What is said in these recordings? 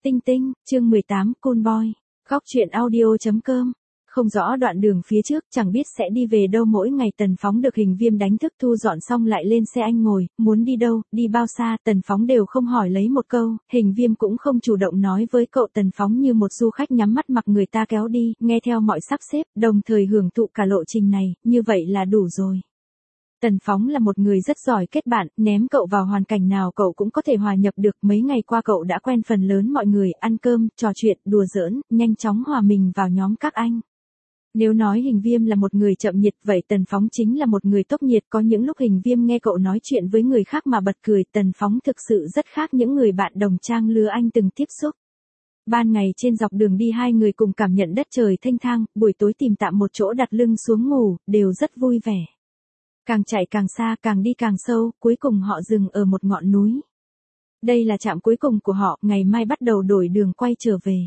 Tinh tinh, chương 18, Cool Boy. Góc truyện audio.com. Không rõ đoạn đường phía trước, chẳng biết sẽ đi về đâu. Mỗi ngày Tần Phóng được Hình Viêm đánh thức, thu dọn xong lại lên xe anh ngồi, muốn đi đâu, đi bao xa, Tần Phóng đều không hỏi lấy một câu, Hình Viêm cũng không chủ động nói với cậu. Tần Phóng như một du khách nhắm mắt mặc người ta kéo đi, nghe theo mọi sắp xếp, đồng thời hưởng thụ cả lộ trình này, như vậy là đủ rồi. Tần Phóng là một người rất giỏi kết bạn, ném cậu vào hoàn cảnh nào cậu cũng có thể hòa nhập được. Mấy ngày qua cậu đã quen phần lớn mọi người, ăn cơm, trò chuyện, đùa giỡn, nhanh chóng hòa mình vào nhóm các anh. Nếu nói Hình Viêm là một người chậm nhiệt, vậy Tần Phóng chính là một người tốc nhiệt. Có những lúc Hình Viêm nghe cậu nói chuyện với người khác mà bật cười. Tần Phóng thực sự rất khác những người bạn đồng trang lứa anh từng tiếp xúc. Ban ngày trên dọc đường đi hai người cùng cảm nhận đất trời thênh thang, buổi tối tìm tạm một chỗ đặt lưng xuống ngủ, đều rất vui vẻ. Càng chạy càng xa, càng đi càng sâu, cuối cùng họ dừng ở một ngọn núi. Đây là trạm cuối cùng của họ, ngày mai bắt đầu đổi đường quay trở về.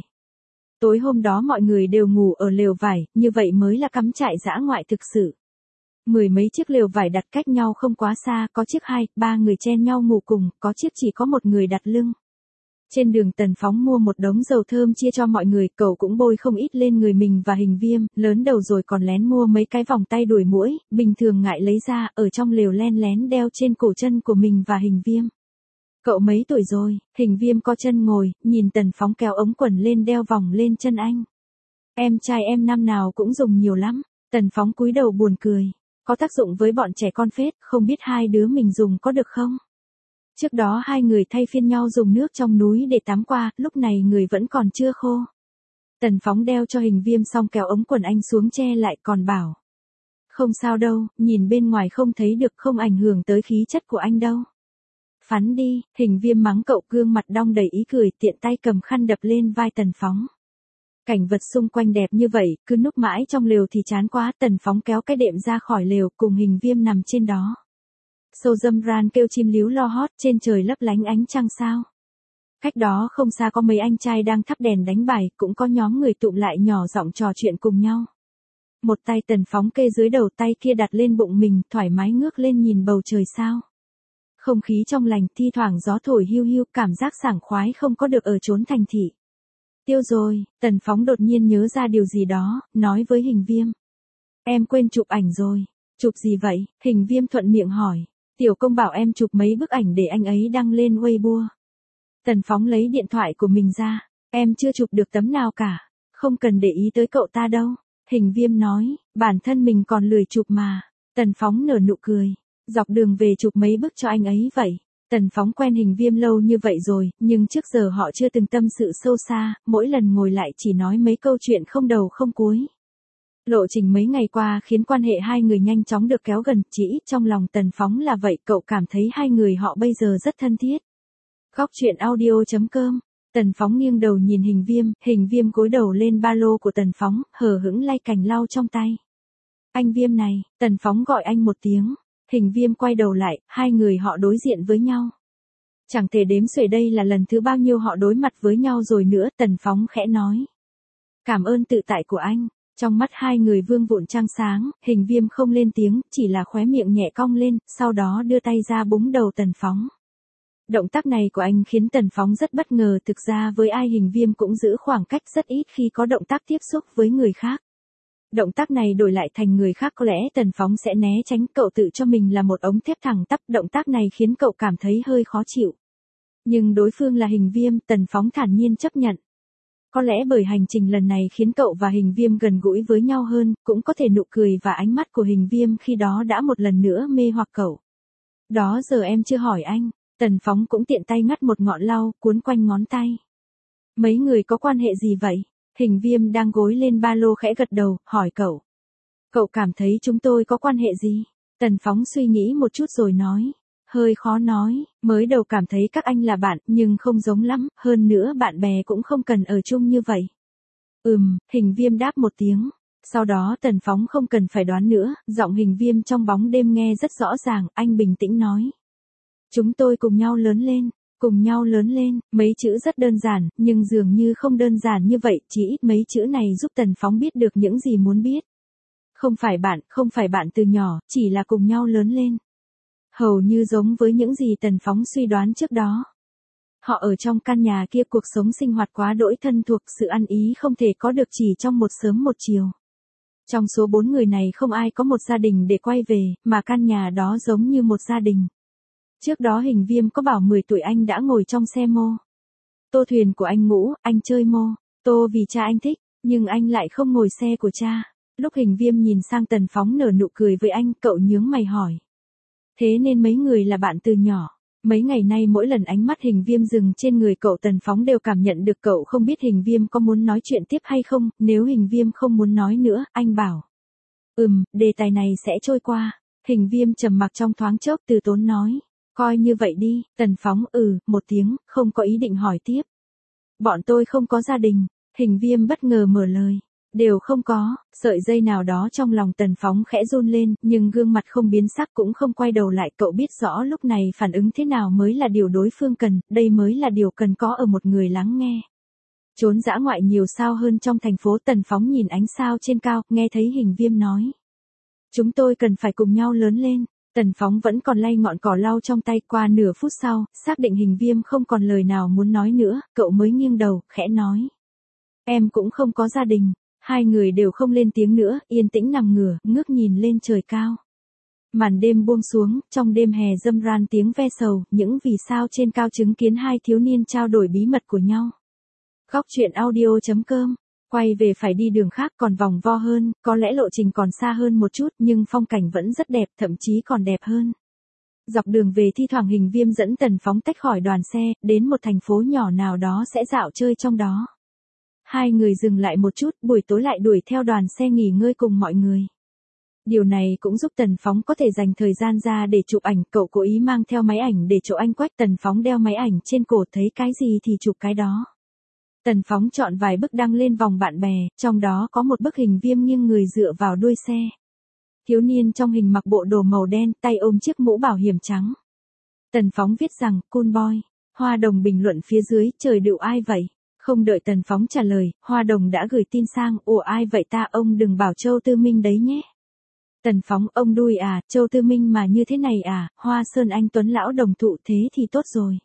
Tối hôm đó mọi người đều ngủ ở lều vải, như vậy mới là cắm trại dã ngoại thực sự. Mười mấy chiếc lều vải đặt cách nhau không quá xa, có chiếc 2-3 người chen nhau ngủ cùng, có chiếc chỉ có một người đặt lưng. Trên đường Tần Phóng mua một đống dầu thơm chia cho mọi người, cậu cũng bôi không ít lên người mình và Hình Viêm, lớn đầu rồi còn lén mua mấy cái vòng tay đuổi muỗi, bình thường ngại lấy ra, ở trong lều len lén đeo trên cổ chân của mình và Hình Viêm. Cậu mấy tuổi rồi? Hình Viêm co chân ngồi, nhìn Tần Phóng kéo ống quần lên đeo vòng lên chân anh. Em trai em năm nào cũng dùng nhiều lắm. Tần Phóng cúi đầu buồn cười. Có tác dụng với bọn trẻ con phết, không biết hai đứa mình dùng có được không? Trước đó hai người thay phiên nhau dùng nước trong núi để tắm qua, lúc này người vẫn còn chưa khô. Tần Phóng đeo cho Hình Viêm xong kéo ống quần anh xuống che lại còn bảo. Không sao đâu, nhìn bên ngoài không thấy được, không ảnh hưởng tới khí chất của anh đâu. Phắn đi, Hình Viêm mắng cậu, gương mặt đong đầy ý cười, tiện tay cầm khăn đập lên vai Tần Phóng. Cảnh vật xung quanh đẹp như vậy, cứ núp mãi trong lều thì chán quá. Tần Phóng kéo cái đệm ra khỏi lều, cùng Hình Viêm nằm trên đó. Sâu dâm ran kêu chim líu lo hót, trên trời lấp lánh ánh trăng sao. Cách đó không xa có mấy anh trai đang thắp đèn đánh bài, cũng có nhóm người tụm lại nhỏ giọng trò chuyện cùng nhau. Một tay Tần Phóng kê dưới đầu, tay kia đặt lên bụng mình, thoải mái ngước lên nhìn bầu trời sao. Không khí trong lành, thi thoảng gió thổi hiu hiu, cảm giác sảng khoái không có được ở chốn thành thị. Tiêu rồi, Tần Phóng đột nhiên nhớ ra điều gì đó, nói với Hình Viêm. Em quên chụp ảnh rồi. Chụp gì vậy? Hình Viêm thuận miệng hỏi. Tiểu công bảo em chụp mấy bức ảnh để anh ấy đăng lên Weibo. Tần Phóng lấy điện thoại của mình ra. Em chưa chụp được tấm nào cả. Không cần để ý tới cậu ta đâu. Hình Viêm nói, bản thân mình còn lười chụp mà. Tần Phóng nở nụ cười. Dọc đường về chụp mấy bức cho anh ấy vậy. Tần Phóng quen Hình Viêm lâu như vậy rồi, nhưng trước giờ họ chưa từng tâm sự sâu xa, mỗi lần ngồi lại chỉ nói mấy câu chuyện không đầu không cuối. Lộ trình mấy ngày qua khiến quan hệ hai người nhanh chóng được kéo gần, chỉ ít trong lòng Tần Phóng là vậy, cậu cảm thấy hai người họ bây giờ rất thân thiết. Góc truyện audio.com. Tần Phóng nghiêng đầu nhìn Hình Viêm gối đầu lên ba lô của Tần Phóng, hờ hững lay cành lau trong tay. Anh Viêm này, Tần Phóng gọi anh một tiếng. Hình Viêm quay đầu lại, hai người họ đối diện với nhau. Chẳng thể đếm xuể đây là lần thứ bao nhiêu họ đối mặt với nhau rồi nữa. Tần Phóng khẽ nói. Cảm ơn tự tại của anh. Trong mắt hai người vương vụn trăng sáng, Hình Viêm không lên tiếng, chỉ là khóe miệng nhẹ cong lên, sau đó đưa tay ra búng đầu Tần Phóng. Động tác này của anh khiến Tần Phóng rất bất ngờ, thực ra với ai Hình Viêm cũng giữ khoảng cách rất ít khi có động tác tiếp xúc với người khác. Động tác này đổi lại thành người khác có lẽ Tần Phóng sẽ né tránh, cậu tự cho mình là một ống thép thẳng tắp, động tác này khiến cậu cảm thấy hơi khó chịu. Nhưng đối phương là Hình Viêm, Tần Phóng thản nhiên chấp nhận. Có lẽ bởi hành trình lần này khiến cậu và Hình Viêm gần gũi với nhau hơn, cũng có thể nụ cười và ánh mắt của Hình Viêm khi đó đã một lần nữa mê hoặc cậu. Đó giờ em chưa hỏi anh. Tần Phóng cũng tiện tay ngắt một ngọn lau, cuốn quanh ngón tay. Mấy người có quan hệ gì vậy? Hình Viêm đang gối lên ba lô khẽ gật đầu, hỏi cậu. Cậu cảm thấy chúng tôi có quan hệ gì? Tần Phóng suy nghĩ một chút rồi nói. Hơi khó nói, mới đầu cảm thấy các anh là bạn, nhưng không giống lắm, hơn nữa bạn bè cũng không cần ở chung như vậy. Hình Viêm đáp một tiếng. Sau đó Tần Phóng không cần phải đoán nữa, giọng Hình Viêm trong bóng đêm nghe rất rõ ràng, anh bình tĩnh nói. Chúng tôi cùng nhau lớn lên. Cùng nhau lớn lên, mấy chữ rất đơn giản, nhưng dường như không đơn giản như vậy, chỉ ít mấy chữ này giúp Tần Phóng biết được những gì muốn biết. Không phải bạn từ nhỏ, chỉ là cùng nhau lớn lên. Hầu như giống với những gì Tần Phóng suy đoán trước đó. Họ ở trong căn nhà kia cuộc sống sinh hoạt quá đỗi thân thuộc, sự ăn ý không thể có được chỉ trong một sớm một chiều. Trong số 4 người này không ai có một gia đình để quay về, mà căn nhà đó giống như một gia đình. Trước đó Hình Viêm có bảo 10 tuổi anh đã ngồi trong xe mô tô thuyền của anh Ngũ, anh chơi mô tô vì cha anh thích, nhưng anh lại không ngồi xe của cha. Lúc Hình Viêm nhìn sang Tần Phóng nở nụ cười với anh, cậu nhướng mày hỏi. Thế nên mấy người là bạn từ nhỏ. Mấy ngày nay mỗi lần ánh mắt Hình Viêm dừng trên người cậu, Tần Phóng đều cảm nhận được cậu không biết Hình Viêm có muốn nói chuyện tiếp hay không. Nếu Hình Viêm không muốn nói nữa, anh bảo. Đề tài này sẽ trôi qua. Hình Viêm trầm mặc trong thoáng chốc, từ tốn nói. Coi như vậy đi. Tần Phóng một tiếng, không có ý định hỏi tiếp. Bọn tôi không có gia đình. Hình Viêm bất ngờ mở lời. Đều không có. Sợi dây nào đó trong lòng Tần Phóng khẽ run lên, nhưng gương mặt không biến sắc cũng không quay đầu lại. Cậu biết rõ lúc này phản ứng thế nào mới là điều đối phương cần, đây mới là điều cần có ở một người lắng nghe. Trốn dã ngoại nhiều sao hơn trong thành phố. Tần Phóng nhìn ánh sao trên cao, nghe thấy Hình Viêm nói. Chúng tôi cần phải cùng nhau lớn lên. Tần Phóng vẫn còn lay ngọn cỏ lau trong tay. Qua nửa phút sau, xác định Hình Viêm không còn lời nào muốn nói nữa, cậu mới nghiêng đầu, khẽ nói. Em cũng không có gia đình. Hai người đều không lên tiếng nữa, yên tĩnh nằm ngửa, ngước nhìn lên trời cao. Màn đêm buông xuống, trong đêm hè râm ran tiếng ve sầu, những vì sao trên cao chứng kiến hai thiếu niên trao đổi bí mật của nhau. Góc truyện audio.com. Quay về phải đi đường khác còn vòng vo hơn, có lẽ lộ trình còn xa hơn một chút nhưng phong cảnh vẫn rất đẹp, thậm chí còn đẹp hơn. Dọc đường về thi thoảng Hình Viêm dẫn Tần Phóng tách khỏi đoàn xe, đến một thành phố nhỏ nào đó sẽ dạo chơi trong đó. Hai người dừng lại một chút, buổi tối lại đuổi theo đoàn xe nghỉ ngơi cùng mọi người. Điều này cũng giúp Tần Phóng có thể dành thời gian ra để chụp ảnh, cậu cố ý mang theo máy ảnh để chỗ anh Quách. Tần Phóng đeo máy ảnh trên cổ, thấy cái gì thì chụp cái đó. Tần Phóng chọn vài bức đăng lên vòng bạn bè, trong đó có một bức Hình Viêm nghiêng người dựa vào đuôi xe. Thiếu niên trong hình mặc bộ đồ màu đen, tay ôm chiếc mũ bảo hiểm trắng. Tần Phóng viết rằng, cool boy. Hoa Đồng bình luận phía dưới, trời đựu ai vậy? Không đợi Tần Phóng trả lời, Hoa Đồng đã gửi tin sang, ủa ai vậy ta, ông đừng bảo Châu Tư Minh đấy nhé. Tần Phóng, ông đuôi à, Châu Tư Minh mà như thế này à, Hoa Sơn Anh Tuấn lão đồng thụ thế thì tốt rồi.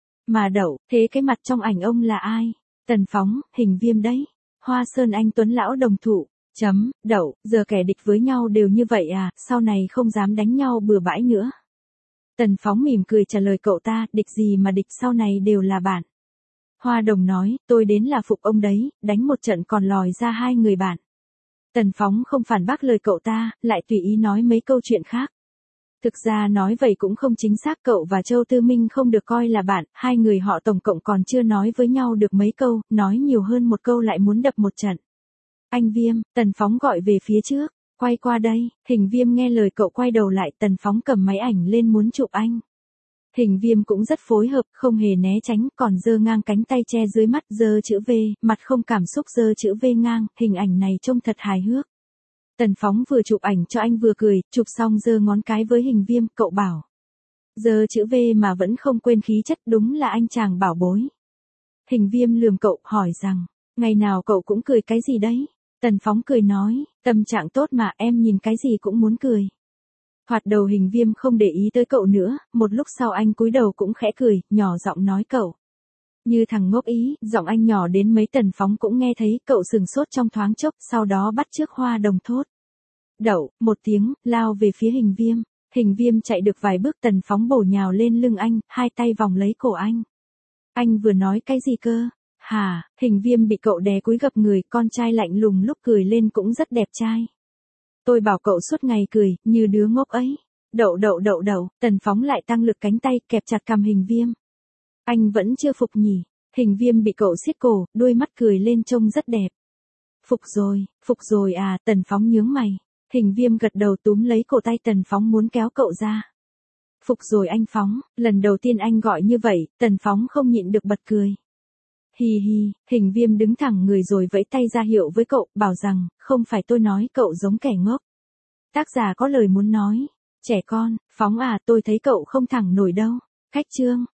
Mà đậu, thế cái mặt trong ảnh ông là ai? Tần Phóng, Hình Viêm đấy. Hoa Sơn Anh Tuấn lão đồng thụ. Đậu, giờ kẻ địch với nhau đều như vậy à, sau này không dám đánh nhau bừa bãi nữa. Tần Phóng mỉm cười trả lời cậu ta, địch gì mà địch, sau này đều là bạn. Hoa Đồng nói, tôi đến là phục ông đấy, đánh một trận còn lòi ra hai người bạn. Tần Phóng không phản bác lời cậu ta, lại tùy ý nói mấy câu chuyện khác. Thực ra nói vậy cũng không chính xác, cậu và Châu Tư Minh không được coi là bạn, hai người họ tổng cộng còn chưa nói với nhau được mấy câu, nói nhiều hơn một câu lại muốn đập một trận. Anh Viêm, Tần Phóng gọi về phía trước, quay qua đây. Hình Viêm nghe lời cậu quay đầu lại, Tần Phóng cầm máy ảnh lên muốn chụp anh. Hình Viêm cũng rất phối hợp, không hề né tránh, còn giơ ngang cánh tay che dưới mắt, giơ chữ V, mặt không cảm xúc giơ chữ V ngang, hình ảnh này trông thật hài hước. Tần Phóng vừa chụp ảnh cho anh vừa cười, chụp xong giơ ngón cái với Hình Viêm, cậu bảo. Giơ chữ V mà vẫn không quên khí chất, đúng là anh chàng bảo bối. Hình Viêm lườm cậu, hỏi rằng, ngày nào cậu cũng cười cái gì đấy? Tần Phóng cười nói, tâm trạng tốt mà, em nhìn cái gì cũng muốn cười. Hoạt đầu Hình Viêm không để ý tới cậu nữa, một lúc sau anh cúi đầu cũng khẽ cười, nhỏ giọng nói cậu. Như thằng ngốc ý, giọng anh nhỏ đến mấy. Tần Phóng cũng nghe thấy, cậu sừng sốt trong thoáng chốc, sau đó bắt chước Hoa Đồng thốt. Đậu, một tiếng, lao về phía Hình Viêm. Hình Viêm chạy được vài bước, Tần Phóng bổ nhào lên lưng anh, hai tay vòng lấy cổ anh. Anh vừa nói cái gì cơ? Hả? Hình Viêm bị cậu đè cúi gập người, con trai lạnh lùng lúc cười lên cũng rất đẹp trai. Tôi bảo cậu suốt ngày cười, như đứa ngốc ấy. Đậu. Tần Phóng lại tăng lực cánh tay, kẹp chặt cằm Hình Viêm. Anh vẫn chưa phục nhỉ? Hình Viêm bị cậu siết cổ, đôi mắt cười lên trông rất đẹp. Phục rồi à, Tần Phóng nhướng mày. Hình Viêm gật đầu túm lấy cổ tay Tần Phóng muốn kéo cậu ra. Phục rồi anh Phóng, lần đầu tiên anh gọi như vậy, Tần Phóng không nhịn được bật cười. Hi hi, Hình Viêm đứng thẳng người rồi vẫy tay ra hiệu với cậu, bảo rằng, không phải tôi nói cậu giống kẻ ngốc. Tác giả có lời muốn nói. Trẻ con, Phóng à, tôi thấy cậu không thẳng nổi đâu. Khách trương.